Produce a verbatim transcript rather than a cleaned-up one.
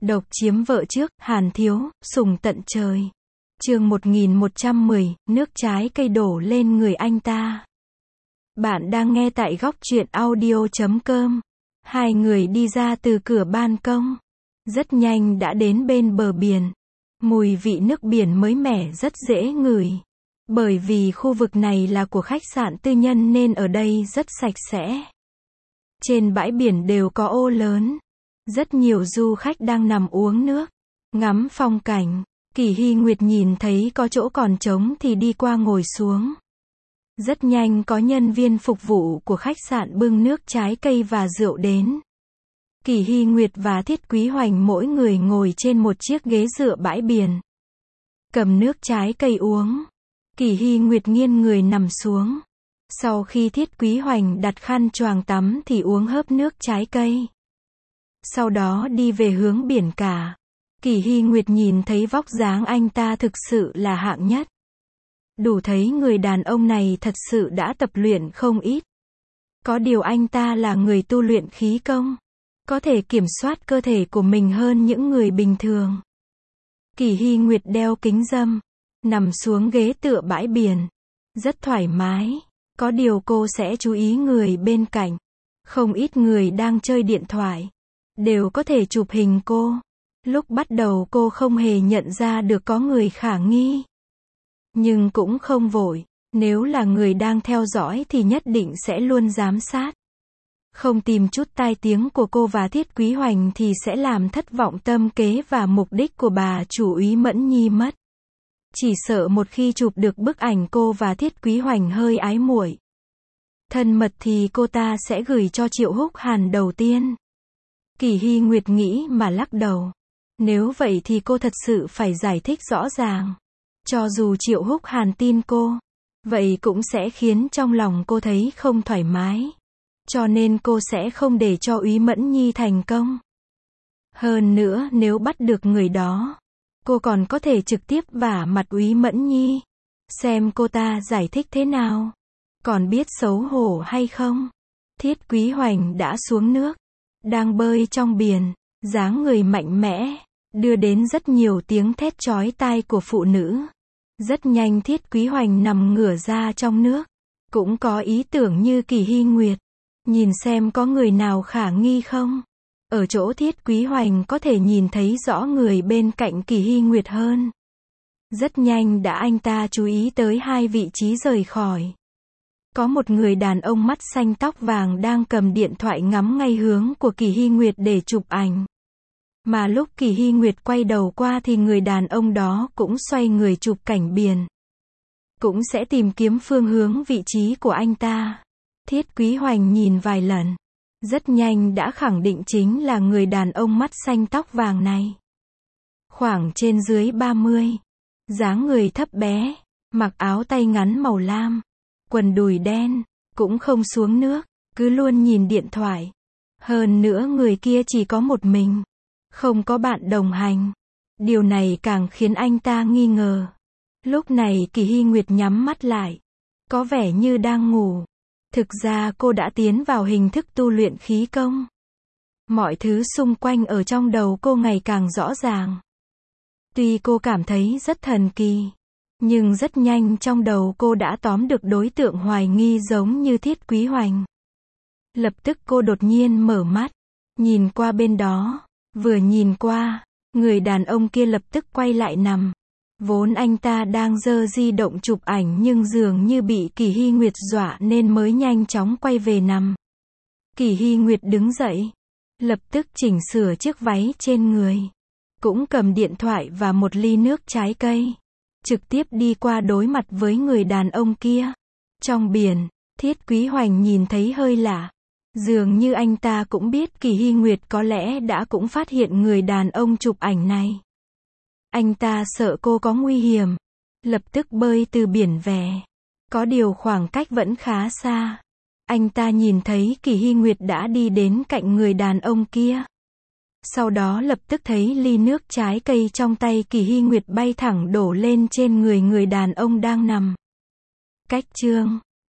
Độc chiếm vợ trước, Hàn Thiếu, sủng tận trời. Chương một nghìn một trăm mười, nước trái cây đổ lên người anh ta. Bạn đang nghe tại góc truyện audio chấm com. Hai người đi ra từ cửa ban công. Rất nhanh đã đến bên bờ biển. Mùi vị nước biển mới mẻ rất dễ ngửi. Bởi vì khu vực này là của khách sạn tư nhân nên ở đây rất sạch sẽ. Trên bãi biển đều có ô lớn. Rất nhiều du khách đang nằm uống nước, ngắm phong cảnh. Kỳ Hy Nguyệt nhìn thấy có chỗ còn trống thì đi qua ngồi xuống. Rất nhanh có nhân viên phục vụ của khách sạn bưng nước trái cây và rượu đến. Kỳ Hy Nguyệt và Thiết Quý Hoành mỗi người ngồi trên một chiếc ghế dựa bãi biển. Cầm nước trái cây uống. Kỳ Hy Nguyệt nghiêng người nằm xuống. Sau khi Thiết Quý Hoành đặt khăn choàng tắm thì uống hớp nước trái cây. Sau đó đi về hướng biển cả. Kỳ Hy Nguyệt nhìn thấy vóc dáng anh ta thực sự là hạng nhất. Đủ thấy người đàn ông này thật sự đã tập luyện không ít. Có điều anh ta là người tu luyện khí công. Có thể kiểm soát cơ thể của mình hơn những người bình thường. Kỳ Hy Nguyệt đeo kính râm. Nằm xuống ghế tựa bãi biển. Rất thoải mái. Có điều cô sẽ chú ý người bên cạnh. Không ít người đang chơi điện thoại. Đều có thể chụp hình cô. Lúc bắt đầu cô không hề nhận ra được có người khả nghi. Nhưng cũng không vội. Nếu là người đang theo dõi thì nhất định sẽ luôn giám sát. Không tìm chút tai tiếng của cô và Thiết Quý Hoành thì sẽ làm thất vọng tâm kế và mục đích của bà chủ úy Mẫn Nhi mất. Chỉ sợ một khi chụp được bức ảnh cô và Thiết Quý Hoành hơi ái muội, thân mật thì cô ta sẽ gửi cho Triệu Húc Hàn đầu tiên. Kỳ Hy Nguyệt nghĩ mà lắc đầu. Nếu vậy thì cô thật sự phải giải thích rõ ràng. Cho dù Triệu Húc Hàn tin cô, vậy cũng sẽ khiến trong lòng cô thấy không thoải mái. Cho nên cô sẽ không để cho úy Mẫn Nhi thành công. Hơn nữa nếu bắt được người đó, cô còn có thể trực tiếp vả mặt úy Mẫn Nhi. Xem cô ta giải thích thế nào. Còn biết xấu hổ hay không? Thiết Quý Hoành đã xuống nước. Đang bơi trong biển. Dáng người mạnh mẽ. Đưa đến rất nhiều tiếng thét chói tai của phụ nữ. Rất nhanh Thiết Quý Hoành nằm ngửa ra trong nước. Cũng có ý tưởng như Kỳ Hy Nguyệt. Nhìn xem có người nào khả nghi không? Ở chỗ Thiết Quý Hoành có thể nhìn thấy rõ người bên cạnh Kỳ Hy Nguyệt hơn. Rất nhanh đã anh ta chú ý tới hai vị trí rời khỏi. Có một người đàn ông mắt xanh tóc vàng đang cầm điện thoại ngắm ngay hướng của Kỳ Hy Nguyệt để chụp ảnh. Mà lúc Kỳ Hy Nguyệt quay đầu qua thì người đàn ông đó cũng xoay người chụp cảnh biển. Cũng sẽ tìm kiếm phương hướng vị trí của anh ta. Thiết Quý Hoành nhìn vài lần. Rất nhanh đã khẳng định chính là người đàn ông mắt xanh tóc vàng này. Khoảng trên dưới ba mươi. Dáng người thấp bé. Mặc áo tay ngắn màu lam. Quần đùi đen. Cũng không xuống nước. Cứ luôn nhìn điện thoại. Hơn nữa người kia chỉ có một mình. Không có bạn đồng hành. Điều này càng khiến anh ta nghi ngờ. Lúc này Kỳ Hy Nguyệt nhắm mắt lại. Có vẻ như đang ngủ. Thực ra cô đã tiến vào hình thức tu luyện khí công. Mọi thứ xung quanh ở trong đầu cô ngày càng rõ ràng. Tuy cô cảm thấy rất thần kỳ, nhưng rất nhanh trong đầu cô đã tóm được đối tượng hoài nghi giống như Thiết Quý Hoành. Lập tức cô đột nhiên mở mắt, nhìn qua bên đó. Vừa nhìn qua, người đàn ông kia lập tức quay lại nằm. Vốn anh ta đang giơ di động chụp ảnh nhưng dường như bị Kỳ Hy Nguyệt dọa nên mới nhanh chóng quay về nằm. Kỳ Hy Nguyệt đứng dậy. Lập tức chỉnh sửa chiếc váy trên người. Cũng cầm điện thoại và một ly nước trái cây. Trực tiếp đi qua đối mặt với người đàn ông kia. Trong biển, Thiết Quý Hoành nhìn thấy hơi lạ. Dường như anh ta cũng biết Kỳ Hy Nguyệt có lẽ đã cũng phát hiện người đàn ông chụp ảnh này. Anh ta sợ cô có nguy hiểm. Lập tức bơi từ biển về. Có điều khoảng cách vẫn khá xa. Anh ta nhìn thấy Kỳ Hy Nguyệt đã đi đến cạnh người đàn ông kia. Sau đó lập tức thấy ly nước trái cây trong tay Kỳ Hy Nguyệt bay thẳng đổ lên trên người người đàn ông đang nằm. Cách chương